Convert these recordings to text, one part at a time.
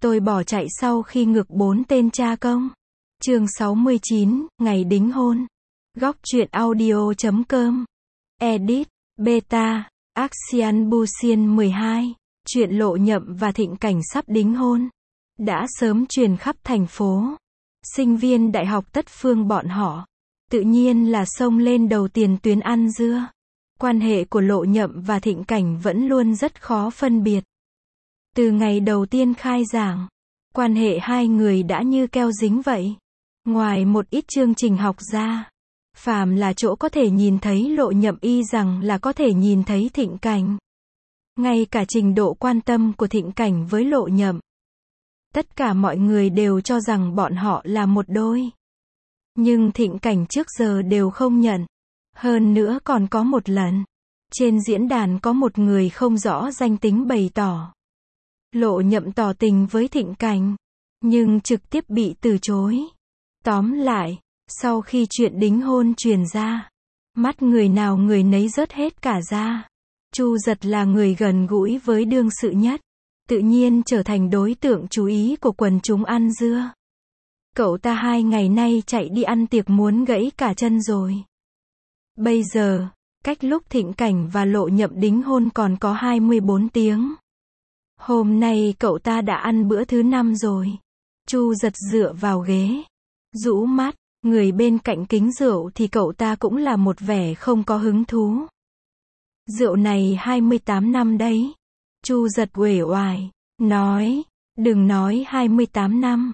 Tôi bỏ chạy sau khi ngược 4 tên cha công. Chương 69, ngày đính hôn. Góc truyện audio.com. Edit, Beta, Axian Busian 12. Chuyện Lộ Nhậm và Thịnh Cảnh sắp đính hôn đã sớm truyền khắp thành phố. Sinh viên đại học Tất Phương bọn họ tự nhiên là xông lên đầu tiền tuyến ăn dưa. Quan hệ của Lộ Nhậm và Thịnh Cảnh vẫn luôn rất khó phân biệt. Từ ngày đầu tiên khai giảng, quan hệ hai người đã như keo dính vậy. Ngoài một ít chương trình học ra, phàm là chỗ có thể nhìn thấy Lộ Nhậm y rằng là có thể nhìn thấy Thịnh Cảnh. Ngay cả trình độ quan tâm của Thịnh Cảnh với Lộ Nhậm, tất cả mọi người đều cho rằng bọn họ là một đôi. Nhưng Thịnh Cảnh trước giờ đều không nhận. Hơn nữa còn có một lần, trên diễn đàn có một người không rõ danh tính bày tỏ Lộ Nhậm tỏ tình với Thịnh Cảnh, nhưng trực tiếp bị từ chối. Tóm lại, sau khi chuyện đính hôn truyền ra, mắt người nào người nấy rớt hết cả ra. Chu Giật là người gần gũi với đương sự nhất, tự nhiên trở thành đối tượng chú ý của quần chúng ăn dưa. Cậu ta 2 ngày nay chạy đi ăn tiệc muốn gãy cả chân rồi. Bây giờ, cách lúc Thịnh Cảnh và Lộ Nhậm đính hôn còn có 24 tiếng. Hôm nay cậu ta đã ăn bữa thứ 5 rồi. Chu Giật dựa vào ghế, rũ mắt, người bên cạnh kính rượu thì cậu ta cũng là một vẻ không có hứng thú. Rượu này 28 năm đấy. Chu Giật uể oải, nói, đừng nói 28 năm,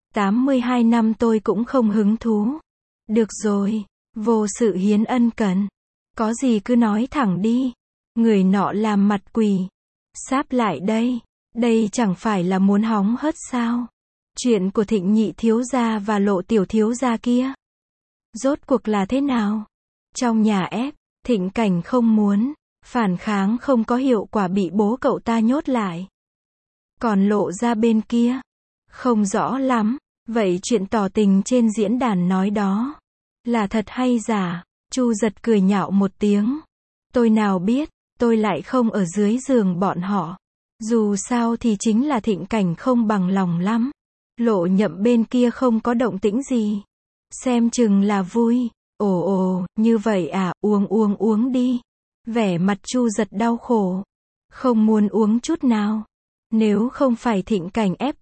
82 năm tôi cũng không hứng thú. Được rồi, vô sự hiến ân cần. Có gì cứ nói thẳng đi. Người nọ làm mặt quỷ. Sáp lại đây. Đây chẳng phải là muốn hóng hớt sao? Chuyện của Thịnh nhị thiếu gia và Lộ tiểu thiếu gia kia, rốt cuộc là thế nào? Trong nhà ép, Thịnh Cảnh không muốn, phản kháng không có hiệu quả bị bố cậu ta nhốt lại. Còn Lộ ra bên kia, không rõ lắm. Vậy chuyện tỏ tình trên diễn đàn nói đó là thật hay giả? Chu Giật cười nhạo một tiếng. Tôi nào biết, tôi lại không ở dưới giường bọn họ. Dù sao thì chính là Thịnh Cảnh không bằng lòng lắm. Lộ Nhậm bên kia không có động tĩnh gì, xem chừng là vui. Ồ, như vậy à, uống đi. Vẻ mặt Chu Giật đau khổ, không muốn uống chút nào. Nếu không phải Thịnh Cảnh ép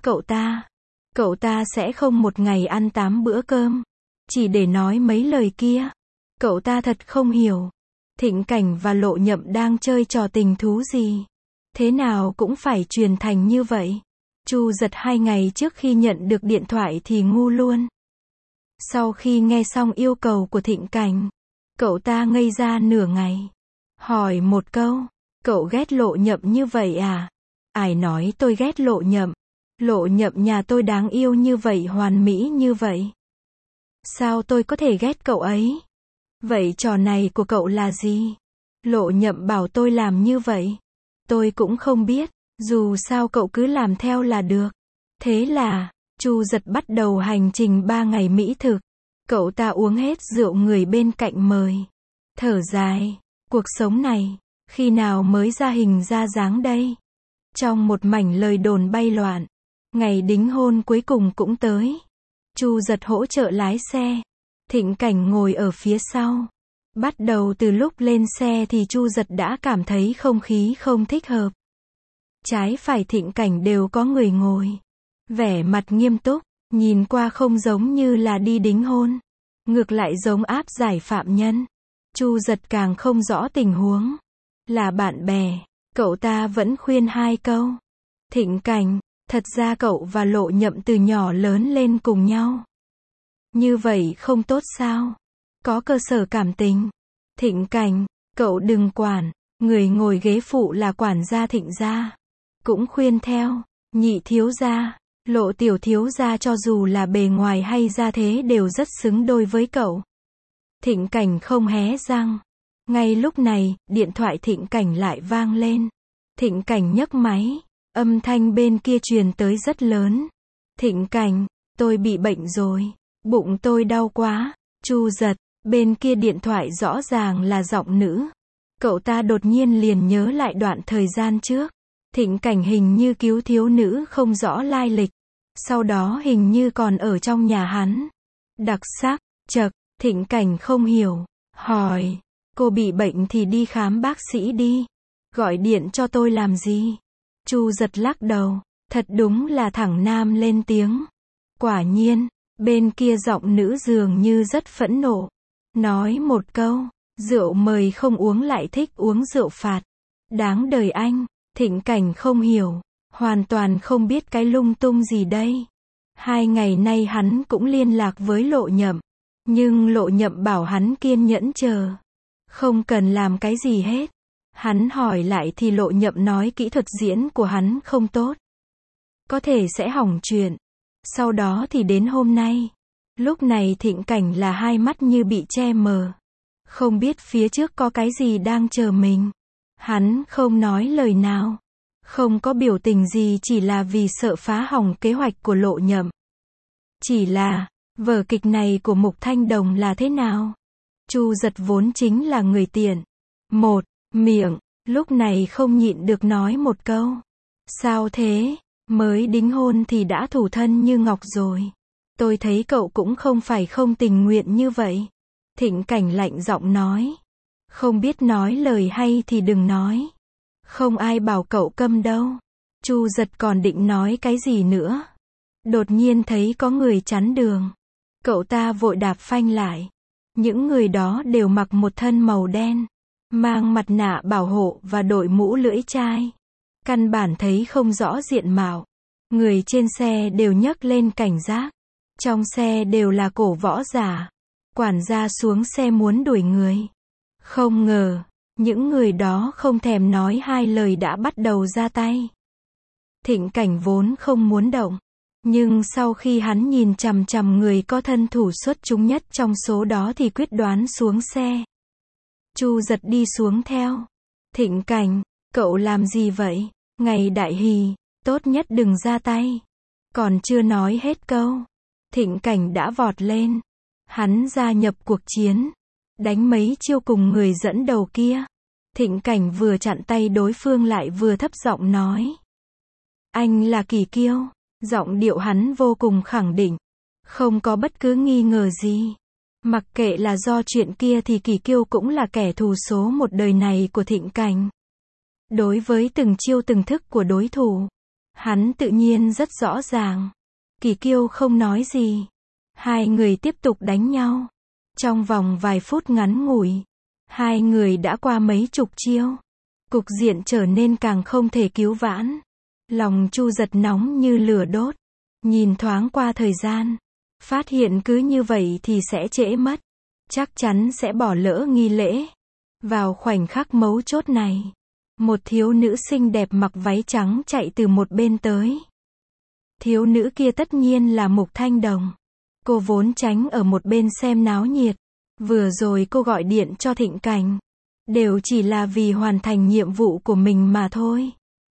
cậu ta sẽ không một ngày ăn 8 bữa cơm, chỉ để nói mấy lời kia. Cậu ta thật không hiểu, Thịnh Cảnh và Lộ Nhậm đang chơi trò tình thú gì, thế nào cũng phải truyền thành như vậy. Chu Giật 2 ngày trước khi nhận được điện thoại thì ngu luôn. Sau khi nghe xong yêu cầu của Thịnh Cảnh, cậu ta ngây ra nửa ngày, hỏi một câu, cậu ghét Lộ Nhậm như vậy à? Ai nói tôi ghét Lộ Nhậm? Lộ Nhậm nhà tôi đáng yêu như vậy, hoàn mỹ như vậy, sao tôi có thể ghét cậu ấy? Vậy trò này của cậu là gì? Lộ Nhậm bảo tôi làm như vậy. Tôi cũng không biết, dù sao cậu cứ làm theo là được. Thế là, Chu Giật bắt đầu hành trình 3 ngày mỹ thực. Cậu ta uống hết rượu người bên cạnh mời, thở dài, cuộc sống này, khi nào mới ra hình ra dáng đây? Trong một mảnh lời đồn bay loạn, ngày đính hôn cuối cùng cũng tới. Chu Giật hỗ trợ lái xe, Thịnh Cảnh ngồi ở phía sau. Bắt đầu từ lúc lên xe thì Chu Giật đã cảm thấy không khí không thích hợp. Trái phải Thịnh Cảnh đều có người ngồi, vẻ mặt nghiêm túc, nhìn qua không giống như là đi đính hôn, ngược lại giống áp giải phạm nhân. Chu Giật càng không rõ tình huống. Là bạn bè, cậu ta vẫn khuyên 2 câu. Thịnh Cảnh, thật ra cậu và Lộ Nhậm từ nhỏ lớn lên cùng nhau, như vậy không tốt sao? Có cơ sở cảm tình. Thịnh Cảnh, cậu đừng quản, người ngồi ghế phụ là quản gia Thịnh gia, cũng khuyên theo. Nhị thiếu gia, Lộ tiểu thiếu gia cho dù là bề ngoài hay gia thế đều rất xứng đôi với cậu. Thịnh Cảnh không hé răng. Ngay lúc này, điện thoại Thịnh Cảnh lại vang lên. Thịnh Cảnh nhấc máy, âm thanh bên kia truyền tới rất lớn. Thịnh Cảnh, tôi bị bệnh rồi, bụng tôi đau quá. Chu Giật, bên kia điện thoại rõ ràng là giọng nữ. Cậu ta đột nhiên liền nhớ lại đoạn thời gian trước, Thịnh Cảnh hình như cứu thiếu nữ không rõ lai lịch. Sau đó hình như còn ở trong nhà hắn. Đặc sắc, chậc, Thịnh Cảnh không hiểu. Hỏi, cô bị bệnh thì đi khám bác sĩ đi. Gọi điện cho tôi làm gì? Chu Giật lắc đầu. Thật đúng là thẳng nam lên tiếng. Quả nhiên, bên kia giọng nữ dường như rất phẫn nộ. Nói một câu, rượu mời không uống lại thích uống rượu phạt. Đáng đời anh. Thịnh Cảnh không hiểu, hoàn toàn không biết cái lung tung gì đây. 2 ngày nay hắn cũng liên lạc với Lộ Nhậm, nhưng Lộ Nhậm bảo hắn kiên nhẫn chờ, không cần làm cái gì hết. Hắn hỏi lại thì Lộ Nhậm nói kỹ thuật diễn của hắn không tốt, có thể sẽ hỏng chuyện. Sau đó thì đến hôm nay, lúc này Thịnh Cảnh là hai mắt như bị che mờ, không biết phía trước có cái gì đang chờ mình. Hắn không nói lời nào, không có biểu tình gì, chỉ là vì sợ phá hỏng kế hoạch của Lộ Nhậm. Chỉ là, vở kịch này của Mục Thanh Đồng là thế nào? Chu Giật vốn chính là người tiện. Một miệng, lúc này không nhịn được nói một câu. Sao thế? Mới đính hôn thì đã thủ thân như ngọc rồi. Tôi thấy cậu cũng không phải không tình nguyện như vậy. Thịnh Cảnh lạnh giọng nói. Không biết nói lời hay thì đừng nói. Không ai bảo cậu câm đâu. Chu Giật còn định nói cái gì nữa. Đột nhiên thấy có người chắn đường. Cậu ta vội đạp phanh lại. Những người đó đều mặc một thân màu đen, mang mặt nạ bảo hộ và đội mũ lưỡi chai. Căn bản thấy không rõ diện mạo. Người trên xe đều nhấc lên cảnh giác. Trong xe đều là cổ võ giả. Quản gia xuống xe muốn đuổi người. Không ngờ, những người đó không thèm nói hai lời đã bắt đầu ra tay. Thịnh Cảnh vốn không muốn động, nhưng sau khi hắn nhìn chằm chằm người có thân thủ xuất chúng nhất trong số đó thì quyết đoán xuống xe. Chu Giật đi xuống theo. Thịnh Cảnh, cậu làm gì vậy? Ngày đại hỷ, tốt nhất đừng ra tay. Còn chưa nói hết câu, Thịnh Cảnh đã vọt lên. Hắn gia nhập cuộc chiến, đánh mấy chiêu cùng người dẫn đầu kia. Thịnh Cảnh vừa chặn tay đối phương lại vừa thấp giọng nói. Anh là Kỳ Kiêu. Giọng điệu hắn vô cùng khẳng định. Không có bất cứ nghi ngờ gì. Mặc kệ là do chuyện kia thì Kỳ Kiêu cũng là kẻ thù số một đời này của Thịnh Cảnh. Đối với từng chiêu từng thức của đối thủ, hắn tự nhiên rất rõ ràng. Kỳ Kiêu không nói gì. Hai người tiếp tục đánh nhau. Trong vòng vài phút ngắn ngủi, hai người đã qua mấy chục chiêu. Cục diện trở nên càng không thể cứu vãn. Lòng Chu Giật nóng như lửa đốt. Nhìn thoáng qua thời gian, phát hiện cứ như vậy thì sẽ trễ mất. Chắc chắn sẽ bỏ lỡ nghi lễ. Vào khoảnh khắc mấu chốt này, một thiếu nữ xinh đẹp mặc váy trắng chạy từ một bên tới. Thiếu nữ kia tất nhiên là Mục Thanh Đồng. Cô vốn tránh ở một bên xem náo nhiệt. Vừa rồi cô gọi điện cho Thịnh Cảnh, đều chỉ là vì hoàn thành nhiệm vụ của mình mà thôi.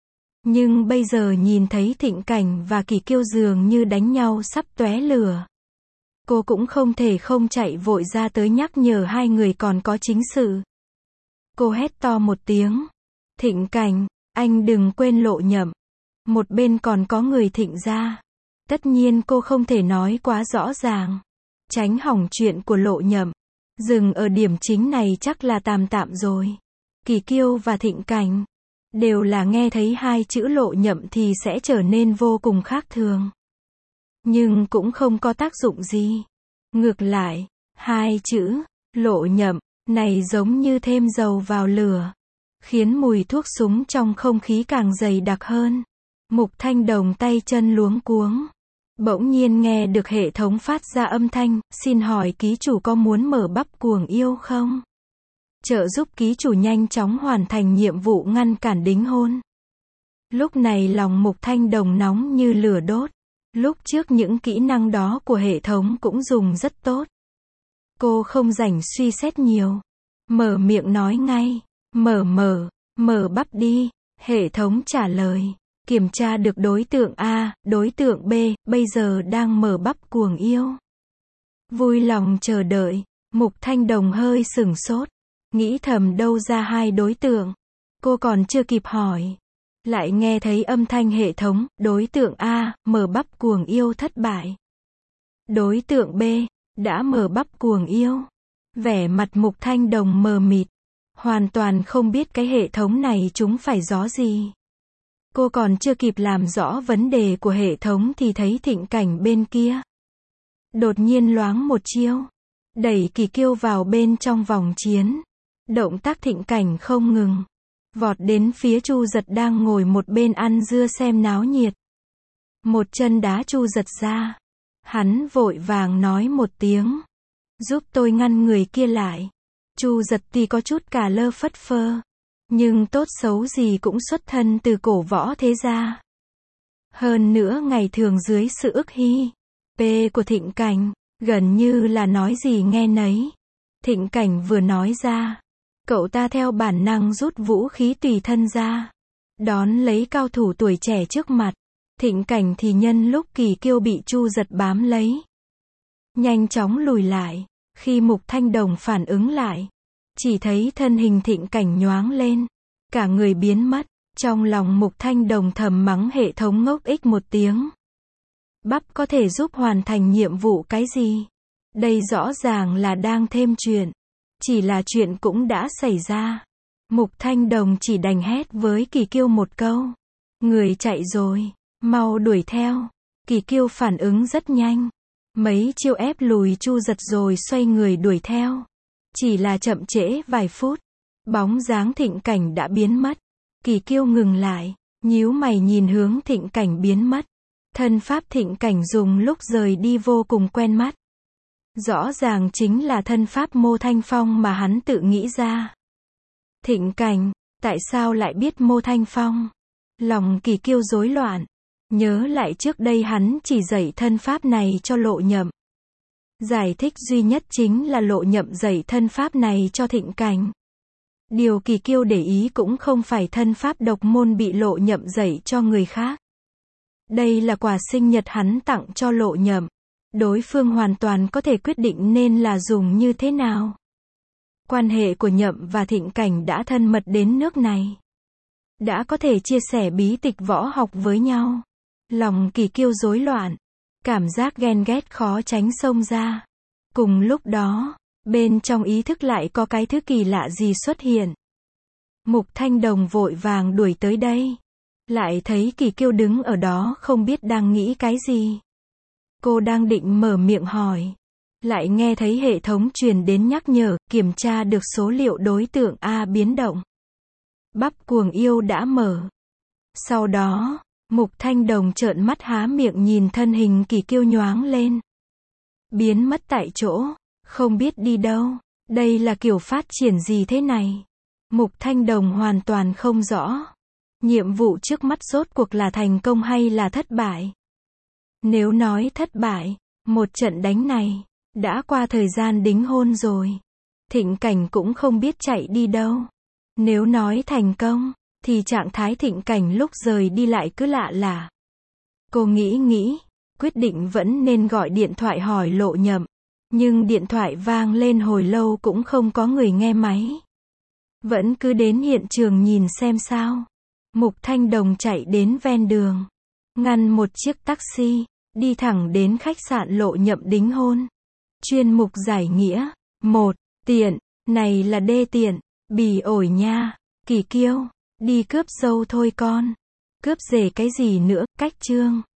Nhưng bây giờ nhìn thấy Thịnh Cảnh và Kỳ Kiêu dường như đánh nhau sắp tóe lửa. Cô cũng không thể không chạy vội ra tới nhắc nhở hai người còn có chính sự. Cô hét to một tiếng. Thịnh Cảnh, anh đừng quên Lộ Nhậm. Một bên còn có người Thịnh gia. Tất nhiên cô không thể nói quá rõ ràng. Tránh hỏng chuyện của Lộ Nhậm. Dừng ở điểm chính này chắc là tạm tạm rồi. Kỳ Kiêu và Thịnh Cảnh đều là nghe thấy hai chữ Lộ Nhậm thì sẽ trở nên vô cùng khác thường. Nhưng cũng không có tác dụng gì. Ngược lại, hai chữ Lộ Nhậm này giống như thêm dầu vào lửa, khiến mùi thuốc súng trong không khí càng dày đặc hơn. Mục Thanh Đồng tay chân luống cuống. Bỗng nhiên nghe được hệ thống phát ra âm thanh, xin hỏi ký chủ có muốn mở bắp cuồng yêu không? Trợ giúp ký chủ nhanh chóng hoàn thành nhiệm vụ ngăn cản đính hôn. Lúc này lòng Mục Thanh Đồng nóng như lửa đốt. Lúc trước những kỹ năng đó của hệ thống cũng dùng rất tốt. Cô không rảnh suy xét nhiều. Mở miệng nói ngay. Mở bắp đi. Hệ thống trả lời. Kiểm tra được đối tượng A, đối tượng B, bây giờ đang mở bắp cuồng yêu. Vui lòng chờ đợi. Mục Thanh Đồng hơi sửng sốt. Nghĩ thầm đâu ra hai đối tượng. Cô còn chưa kịp hỏi Lại nghe thấy âm thanh hệ thống, đối tượng A, mở bắp cuồng yêu thất bại. Đối tượng B, đã mở bắp cuồng yêu. Vẻ mặt Mục Thanh Đồng mờ mịt. Hoàn toàn không biết cái hệ thống này chúng phải gió gì. Cô còn chưa kịp làm rõ vấn đề của hệ thống thì thấy Thịnh Cảnh bên kia. Đột nhiên loáng một chiêu. Đẩy Kỳ Kiêu vào bên trong vòng chiến. Động tác Thịnh Cảnh không ngừng. Vọt đến phía Chu Giật đang ngồi một bên ăn dưa xem náo nhiệt. Một chân đá Chu Giật ra. Hắn vội vàng nói một tiếng. Giúp tôi ngăn người kia lại. Chu Giật thì có chút cả lơ phất phơ. Nhưng tốt xấu gì cũng xuất thân từ cổ võ thế gia. Hơn nữa ngày thường dưới sự ức hi p của Thịnh Cảnh, gần như là nói gì nghe nấy. Thịnh Cảnh vừa nói ra, cậu ta theo bản năng rút vũ khí tùy thân ra, đón lấy cao thủ tuổi trẻ trước mặt. Thịnh Cảnh thì nhân lúc Kỳ Kiêu bị Chu Giật bám lấy, nhanh chóng lùi lại. Khi Mục Thanh Đồng phản ứng lại, chỉ thấy thân hình Thịnh Cảnh nhoáng lên, cả người biến mất. Trong lòng Mục Thanh Đồng thầm mắng hệ thống ngốc ích một tiếng. Bắp có thể giúp hoàn thành nhiệm vụ cái gì? Đây rõ ràng là đang thêm chuyện. Chỉ là chuyện cũng đã xảy ra. Mục Thanh Đồng chỉ đành hét với Kỳ Kiêu một câu. Người chạy rồi, mau đuổi theo. Kỳ Kiêu phản ứng rất nhanh. Mấy chiêu ép lùi Chu Giật rồi xoay người đuổi theo. Chỉ là chậm trễ vài phút. Bóng dáng Thịnh Cảnh đã biến mất. Kỳ Kiêu ngừng lại, nhíu mày nhìn hướng Thịnh Cảnh biến mất. Thân pháp Thịnh Cảnh dùng lúc rời đi vô cùng quen mắt. Rõ ràng chính là thân pháp Mô Thanh Phong mà hắn tự nghĩ ra. Thịnh Cảnh, tại sao lại biết Mô Thanh Phong? Lòng Kỳ Kiêu rối loạn. Nhớ lại trước đây hắn chỉ dạy thân pháp này cho Lộ Nhậm. Giải thích duy nhất chính là Lộ Nhậm dạy thân pháp này cho Thịnh Cảnh. Điều Kỳ Kiêu để ý cũng không phải thân pháp độc môn bị Lộ Nhậm dạy cho người khác. Đây là quà sinh nhật hắn tặng cho Lộ Nhậm. Đối phương hoàn toàn có thể quyết định nên là dùng như thế nào. Quan hệ của Nhậm và Thịnh Cảnh đã thân mật đến nước này. Đã có thể chia sẻ bí tịch võ học với nhau. Lòng Kỳ Kiêu rối loạn. Cảm giác ghen ghét khó tránh xông ra. Cùng lúc đó, bên trong ý thức lại có cái thứ kỳ lạ gì xuất hiện. Mục Thanh Đồng vội vàng đuổi tới đây. Lại thấy Kỳ Kiêu đứng ở đó không biết đang nghĩ cái gì. Cô đang định mở miệng hỏi. Lại nghe thấy hệ thống truyền đến nhắc nhở, kiểm tra được số liệu đối tượng A biến động. Bắp cuồng yêu đã mở. Sau đó, Mục Thanh Đồng trợn mắt há miệng nhìn thân hình Kỳ Kiêu nhoáng lên. Biến mất tại chỗ, không biết đi đâu. Đây là kiểu phát triển gì thế này? Mục Thanh Đồng hoàn toàn không rõ. Nhiệm vụ trước mắt rốt cuộc là thành công hay là thất bại? Nếu nói thất bại, một trận đánh này, đã qua thời gian đính hôn rồi. Thịnh Cảnh cũng không biết chạy đi đâu. Nếu nói thành công, thì trạng thái Thịnh Cảnh lúc rời đi lại cứ lạ lạ. Cô nghĩ, quyết định vẫn nên gọi điện thoại hỏi Lộ Nhậm. Nhưng điện thoại vang lên hồi lâu cũng không có người nghe máy. Vẫn cứ đến hiện trường nhìn xem sao. Mục Thanh Đồng chạy đến ven đường. Ngăn một chiếc taxi. Đi thẳng đến khách sạn Lộ Nhậm đính hôn. Chuyên mục giải nghĩa. 1. Tiện. Này là đê tiện. Bỉ ổi nha. Kỳ Kiêu. Đi cướp dâu thôi con. Cướp rể cái gì nữa. Cách chương.